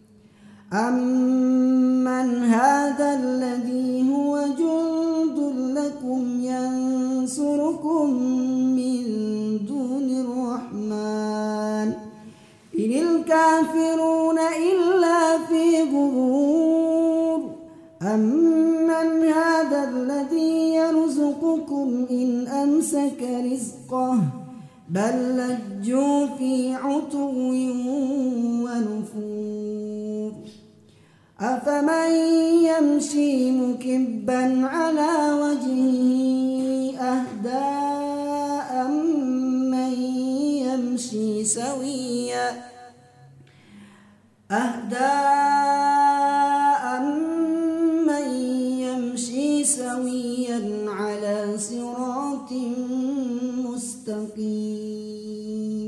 أمن هذا الذي هو جند لكم ينصركم من دون الرحمن إن الكافرون إلا في غرور أمن هذا الذي يرزقكم إن أمسك رزقه بل لجوا في عتو ونفور أفمن يمشي مكبا على وجهه أهدى أمن يمشي سويا أهدى أمن يمشي سويا على صراط مستقيم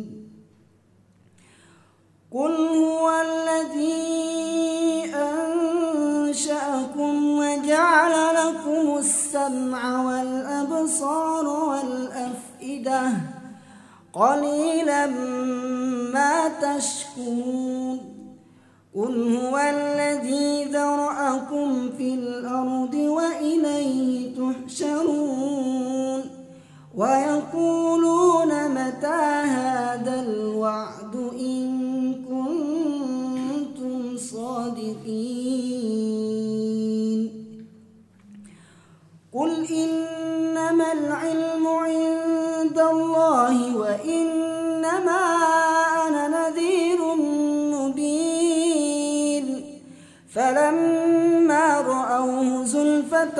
قل هو الذي أنشأكم وجعل لكم السمع والأبصار والأفئدة قليلا ما تشكرون قل هو الذي ذرأكم في الأرض وإليه تحشرون ويقولون متى هذا الوعد إن كنتم صادقين قل إنما العلم عند الله وإنما أنا نذير مبين فلما رأوه زلفة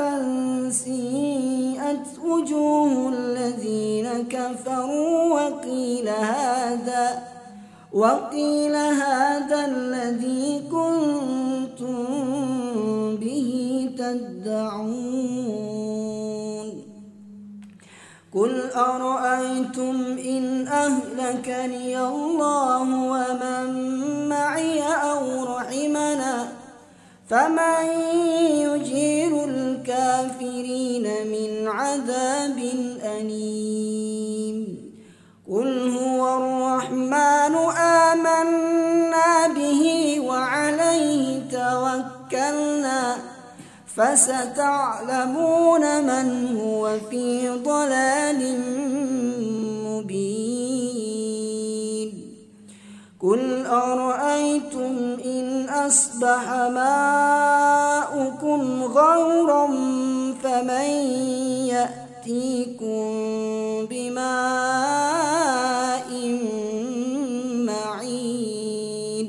سيئت وجوه الذين كفروا وقيل هذا وقيل هذا الذي كنتم به تدعون قل أرأيتم إن أهلكني الله ومن معي أو رحمنا فمن يجير الكافرين من عذاب أليم قل هو الرحمن آمنا به وعليه توكلنا فستعلمون من هو في ضلال مبين قل أرأيتم إن أصبح ماؤكم غورا فمن يأتيكم بماء معين.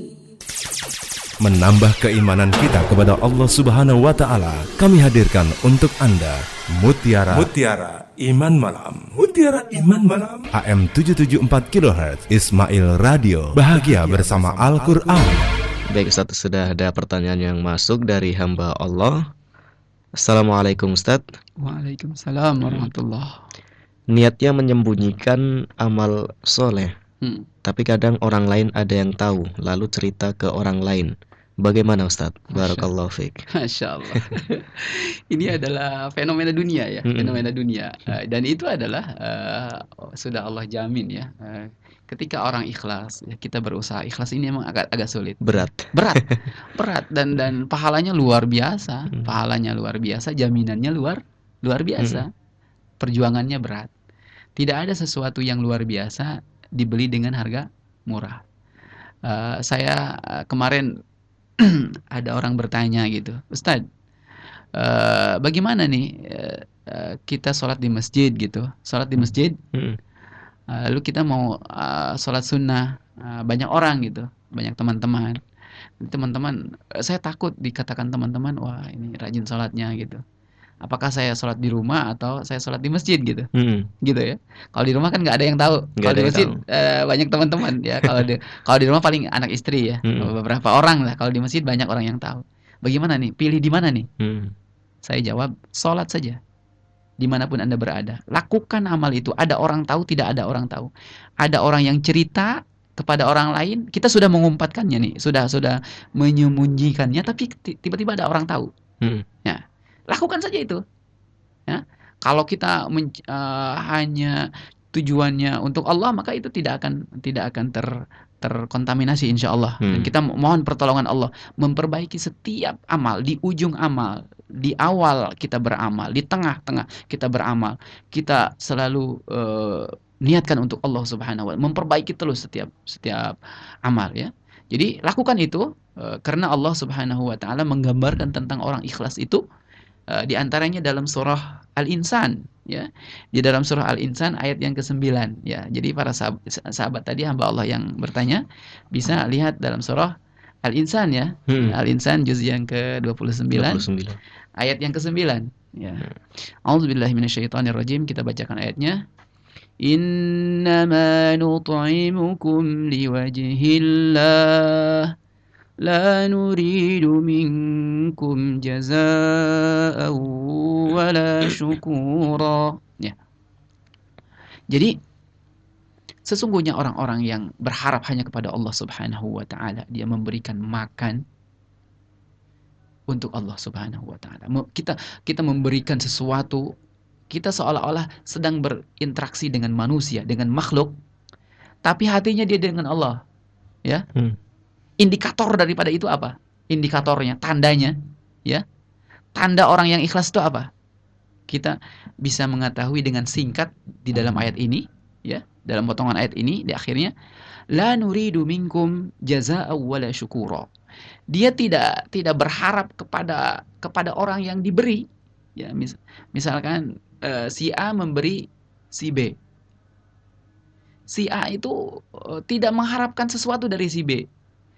Menambah keimanan kita kepada Allah Subhanahu wa Ta'ala, kami hadirkan untuk Anda Mutiara Mutiara Iman Malam. Mutiara Iman Malam A M tujuh tujuh empat kilohertz Ismail Radio, bahagia bersama Al-Quran. Baik Ustaz, sudah ada pertanyaan yang masuk dari hamba Allah. Assalamualaikum Ustaz. Waalaikumsalam warahmatullah. Niatnya menyembunyikan amal soleh, hmm. tapi kadang orang lain ada yang tahu, lalu cerita ke orang lain. Bagaimana Ustaz? Barakallahu fiik. Masya Allah. Ini adalah fenomena dunia ya, hmm. fenomena dunia. Uh, dan itu adalah uh, sudah Allah jamin ya. Uh, ketika orang ikhlas, ya, kita berusaha. Ikhlas ini memang agak agak sulit. Berat. Berat. Berat dan dan pahalanya luar biasa. Hmm. Pahalanya luar biasa, jaminannya luar luar biasa. Hmm. Perjuangannya berat. Tidak ada sesuatu yang luar biasa dibeli dengan harga murah. Uh, saya uh, kemarin ada orang bertanya gitu, Ustadz, uh, bagaimana nih uh, uh, kita sholat di masjid gitu, sholat di masjid, uh, lalu kita mau uh, sholat sunnah, uh, banyak orang gitu, banyak teman-teman, teman-teman, uh, saya takut dikatakan teman-teman, wah ini rajin sholatnya gitu. Apakah saya sholat di rumah atau saya sholat di masjid gitu, hmm. gitu ya. Kalau di rumah kan nggak ada yang tahu. Kalau di masjid uh, banyak teman-teman ya. Kalau di kalau di rumah paling anak istri ya, hmm. beberapa orang lah. Kalau di masjid banyak orang yang tahu. Bagaimana nih? Pilih di mana nih? Hmm. Saya jawab, sholat saja. Dimanapun Anda berada, lakukan amal itu. Ada orang tahu, tidak ada orang tahu. Ada orang yang cerita kepada orang lain, kita sudah mengumpatkannya nih, sudah sudah menyembunyikannya, tapi tiba-tiba ada orang tahu. Hmm. Ya. Lakukan saja itu. Ya. Kalau kita men, uh, hanya tujuannya untuk Allah, maka itu tidak akan tidak akan ter terkontaminasi insya Allah. Hmm. Dan kita mohon pertolongan Allah memperbaiki setiap amal, di ujung amal, di awal kita beramal, di tengah-tengah kita beramal, kita selalu uh, niatkan untuk Allah Subhanahu wa taala, memperbaiki terus setiap setiap amal ya. Jadi lakukan itu uh, karena Allah Subhanahu wa taala menggambarkan tentang orang ikhlas itu uh, di antaranya dalam surah Al-Insan, ya. Di dalam surah Al-Insan ayat yang kesembilan, ya. Jadi para sahabat, sahabat tadi hamba Allah yang bertanya bisa lihat dalam surah Al-Insan, ya. Hmm. Al-Insan juz yang ke dua puluh sembilan, ayat yang kesembilan, ya. A'udzubillahi minasyaitonirrajim. Kita bacakan ayatnya. Innama nut'imukum liwajhillah la nuridu minkum jazaa'an wala syukura. Ya. Jadi sesungguhnya orang-orang yang berharap hanya kepada Allah Subhanahu wa taala, dia memberikan makan untuk Allah Subhanahu wa taala. Kita kita memberikan sesuatu, kita seolah-olah sedang berinteraksi dengan manusia, dengan makhluk, tapi hatinya dia dengan Allah. Ya. Hmm. Indikator daripada itu apa? Indikatornya, tandanya, ya. Tanda orang yang ikhlas itu apa? Kita bisa mengetahui dengan singkat di dalam ayat ini, ya. Dalam potongan ayat ini di akhirnya, la nuridu minkum jazaa'an wala syukura. Dia tidak tidak berharap kepada kepada orang yang diberi. Ya, mis, misalkan uh, si A memberi si B. Si A itu uh, tidak mengharapkan sesuatu dari si B.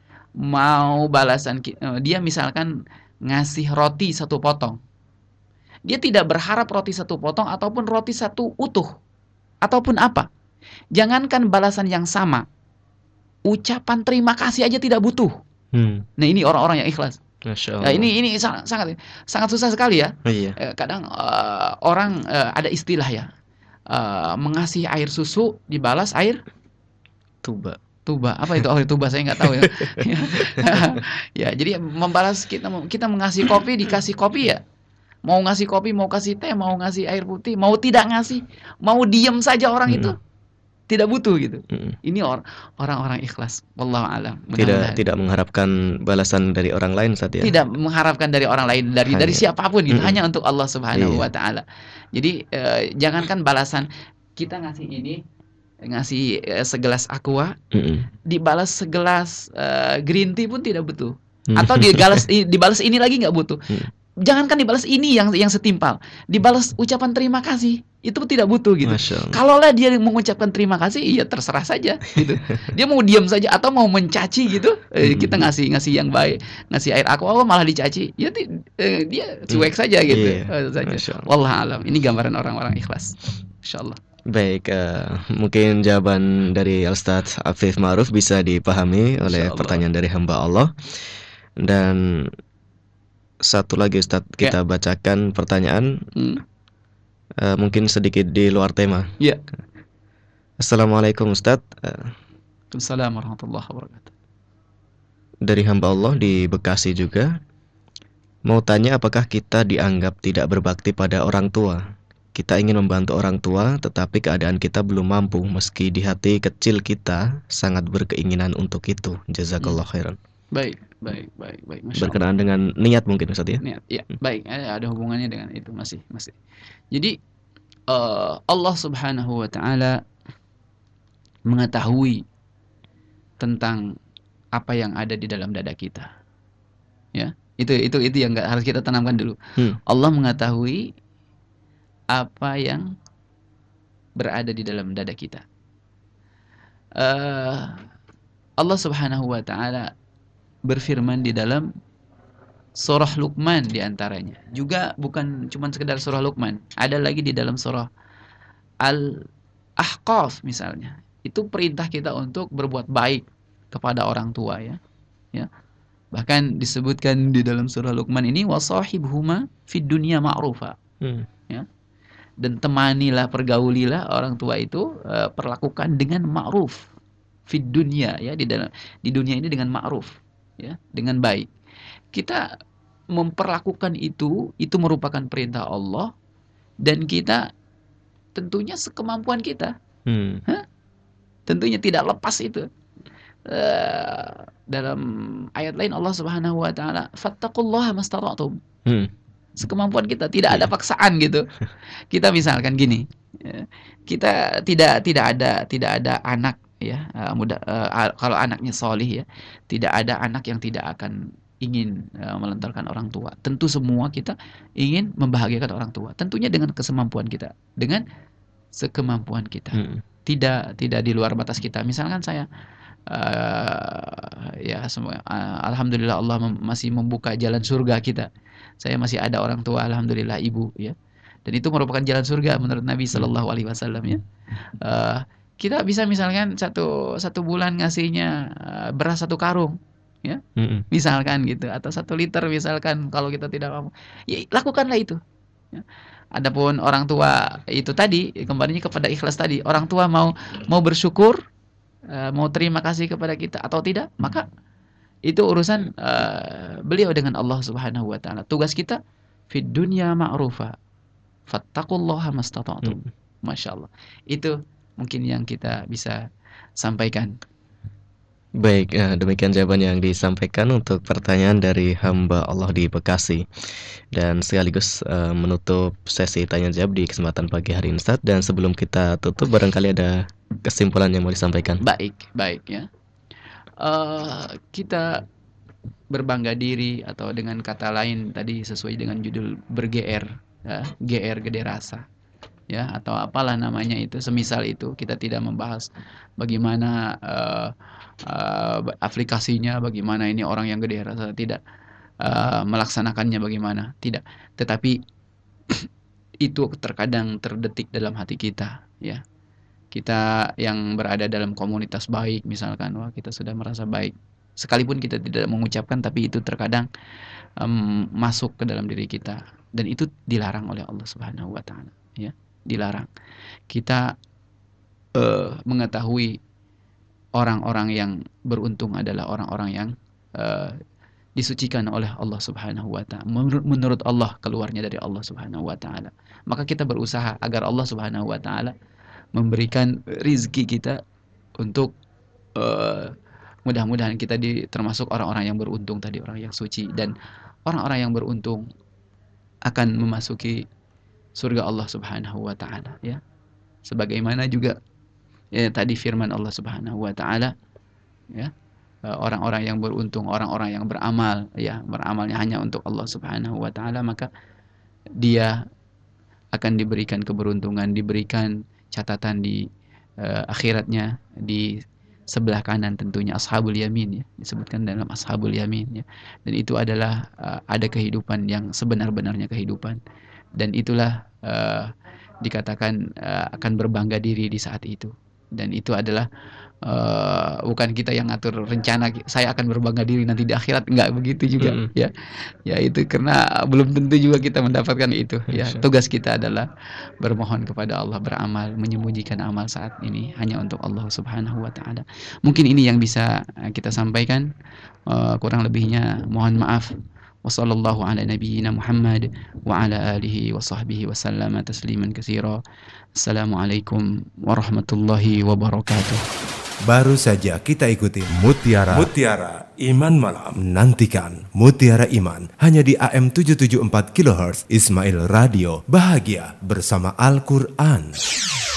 Mau balasan, dia misalkan ngasih roti satu potong, dia tidak berharap roti satu potong ataupun roti satu utuh ataupun apa. Jangankan balasan yang sama, ucapan terima kasih aja tidak butuh. hmm. Nah, ini orang-orang yang ikhlas. Nah, ini ini sangat sangat sangat susah sekali, ya. Oh, iya. Kadang uh, orang uh, ada istilah, ya, uh, mengasih air susu dibalas air tuba. Tuba, apa itu air tuba, saya nggak tahu, ya. Ya, jadi membalas, kita kita mengasih kopi dikasih kopi, ya. Mau ngasih kopi, mau kasih teh, mau ngasih air putih, mau tidak ngasih, mau diem saja orang hmm. itu tidak butuh gitu. Hmm. Ini or, orang-orang ikhlas. Wallahu a'lam. Tidak tidak mengharapkan balasan dari orang lain saat ya. Tidak mengharapkan dari orang lain, dari hanya, dari siapapun gitu, hmm. hanya untuk Allah Subhanahu iya. wa taala. Jadi eh, jangankan balasan, kita ngasih ini, ngasih uh, segelas aqua, mm-hmm. dibalas segelas uh, green tea pun tidak butuh. Atau dibalas dibalas ini lagi nggak butuh. Mm. Jangankan dibalas ini yang yang setimpal, dibalas ucapan terima kasih itu pun tidak butuh gitu. Kalau lah dia mengucapkan terima kasih, ya terserah saja gitu. Dia mau diam saja atau mau mencaci gitu, eh, kita ngasih ngasih yang baik, ngasih air aqua malah dicaci, ya eh, dia cuek mm. saja gitu. Yeah. Saja. Wallahu a'lam. Ini gambaran orang-orang ikhlas. Insyaallah. Baik, uh, mungkin jawaban dari Ustadz Afif Ma'ruf bisa dipahami oleh pertanyaan dari hamba Allah. Dan satu lagi Ustadz, kita ya. bacakan pertanyaan hmm. uh, mungkin sedikit di luar tema. Ya. Assalamualaikum Ustadz. uh, Assalamualaikum warahmatullahi wabarakatuh. Dari hamba Allah di Bekasi juga, mau tanya apakah kita dianggap tidak berbakti pada orang tua? Kita ingin membantu orang tua, tetapi keadaan kita belum mampu, meski di hati kecil kita sangat berkeinginan untuk itu. Jazakallah khairan. Baik, baik, baik, baik. Berkenaan dengan niat mungkin Ustaz ya? Niat, ya, baik. Ada hubungannya dengan itu masih, masih. Jadi uh, Allah Subhanahu Wa Taala mengetahui tentang apa yang ada di dalam dada kita. Ya, itu itu itu yang harus kita tanamkan dulu. Hmm. Allah mengetahui apa yang berada di dalam dada kita. Uh, Allah Subhanahu wa taala berfirman di dalam surah Luqman di antaranya. Juga bukan cuma sekedar surah Luqman, ada lagi di dalam surah Al-Ahqaf misalnya. Itu perintah kita untuk berbuat baik kepada orang tua, ya. Ya. Bahkan disebutkan di dalam surah Luqman ini wasahibhuma fid dunya ma'rufa. Hmm. Ya. Dan temanilah, pergaulilah orang tua itu, uh, perlakukan dengan ma'ruf fid dunya, ya, di dalam di dunia ini dengan ma'ruf, ya, dengan baik. Kita memperlakukan itu itu merupakan perintah Allah, dan kita tentunya sekemampuan kita. Hmm. Hah? Tentunya tidak lepas itu. Uh, dalam ayat lain Allah Subhanahu wa taala, fattaqullaha mastata'tum. Hmm. Sekemampuan kita, tidak ada paksaan gitu. Kita misalkan gini, kita tidak tidak ada tidak ada anak, ya, muda, uh, kalau anaknya solih, ya, tidak ada anak yang tidak akan ingin uh, melontarkan orang tua. Tentu semua kita ingin membahagiakan orang tua. Tentunya dengan kesemampuan kita, dengan sekemampuan kita. Hmm. Tidak tidak di luar batas kita. Misalkan saya uh, ya semua uh, alhamdulillah Allah mem- masih membuka jalan surga kita. Saya masih ada orang tua, alhamdulillah, ibu, ya. Dan itu merupakan jalan surga menurut Nabi Shallallahu Alaihi Wasallam, ya. Uh, kita bisa misalkan satu satu bulan ngasihnya uh, beras satu karung, ya, mm-hmm. misalkan gitu, atau satu liter misalkan, kalau kita tidak mampu, ya lakukanlah itu. Ya. Adapun orang tua itu tadi kembalinya kepada ikhlas tadi. Orang tua mau mau bersyukur, uh, mau terima kasih kepada kita atau tidak, maka itu urusan uh, beliau dengan Allah Subhanahu Wa Taala. Tugas kita fid dunya ma'rufa, fattaqullaha mastata'tum. Hmm. Masya Allah. Itu mungkin yang kita bisa sampaikan. Baik, ya, demikian jawaban yang disampaikan untuk pertanyaan dari hamba Allah di Bekasi. Dan sekaligus uh, menutup sesi tanya jawab di kesempatan pagi hari ini, Ustaz. Dan sebelum kita tutup, barangkali ada kesimpulan yang mau disampaikan. Baik, baik, ya. Uh, kita berbangga diri, atau dengan kata lain tadi sesuai dengan judul ber-G R, ya, G R gede rasa, ya, atau apalah namanya itu, semisal itu. Kita tidak membahas bagaimana uh, uh, aplikasinya, bagaimana ini orang yang gede rasa, tidak, uh, melaksanakannya bagaimana, tidak. Tetapi itu terkadang terdetik dalam hati kita, ya. Kita yang berada dalam komunitas baik misalkan, wah kita sudah merasa baik, sekalipun kita tidak mengucapkan, tapi itu terkadang um, masuk ke dalam diri kita, dan itu dilarang oleh Allah Subhanahu Wa Taala, ya, dilarang. Kita uh, mengetahui orang-orang yang beruntung adalah orang-orang yang uh, disucikan oleh Allah Subhanahu Wa Taala. Menurut, menurut Allah, keluarnya dari Allah Subhanahu Wa Taala. Maka kita berusaha agar Allah Subhanahu Wa Taala memberikan rizki kita untuk uh, mudah-mudahan kita di, termasuk orang-orang yang beruntung tadi, orang yang suci. Dan orang-orang yang beruntung akan memasuki surga Allah Subhanahu Wa Taala, ya. Sebagaimana juga, ya, tadi firman Allah Subhanahu Wa Taala, ya, orang-orang yang beruntung, orang-orang yang beramal, ya, beramalnya hanya untuk Allah Subhanahu Wa Taala, maka dia akan diberikan keberuntungan, diberikan catatan di uh, akhiratnya di sebelah kanan, tentunya ashabul yamin, ya, disebutkan dalam ashabul yamin, ya. Dan itu adalah uh, ada kehidupan yang sebenar-benarnya kehidupan, dan itulah uh, dikatakan uh, akan berbangga diri di saat itu. Dan itu adalah uh, bukan kita yang ngatur rencana saya akan berbangga diri nanti di akhirat, enggak begitu juga, mm-hmm. ya. Ya itu karena belum tentu juga kita mendapatkan itu, ya. Tugas kita adalah bermohon kepada Allah, beramal, menyembunyikan amal saat ini hanya untuk Allah Subhanahu Wa Taala. Mungkin ini yang bisa kita sampaikan, uh, kurang lebihnya mohon maaf. Wassallallahu ala nabiyyina Muhammad wa ala alihi wa sahbihi wa sallama tasliman katsira. Assalamualaikum warahmatullahi wabarakatuh. Baru saja kita ikuti Mutiara Mutiara Iman Malam. Nantikan Mutiara Iman hanya di A M tujuh tujuh empat kilohertz Ismail Radio. Bahagia bersama Al-Quran.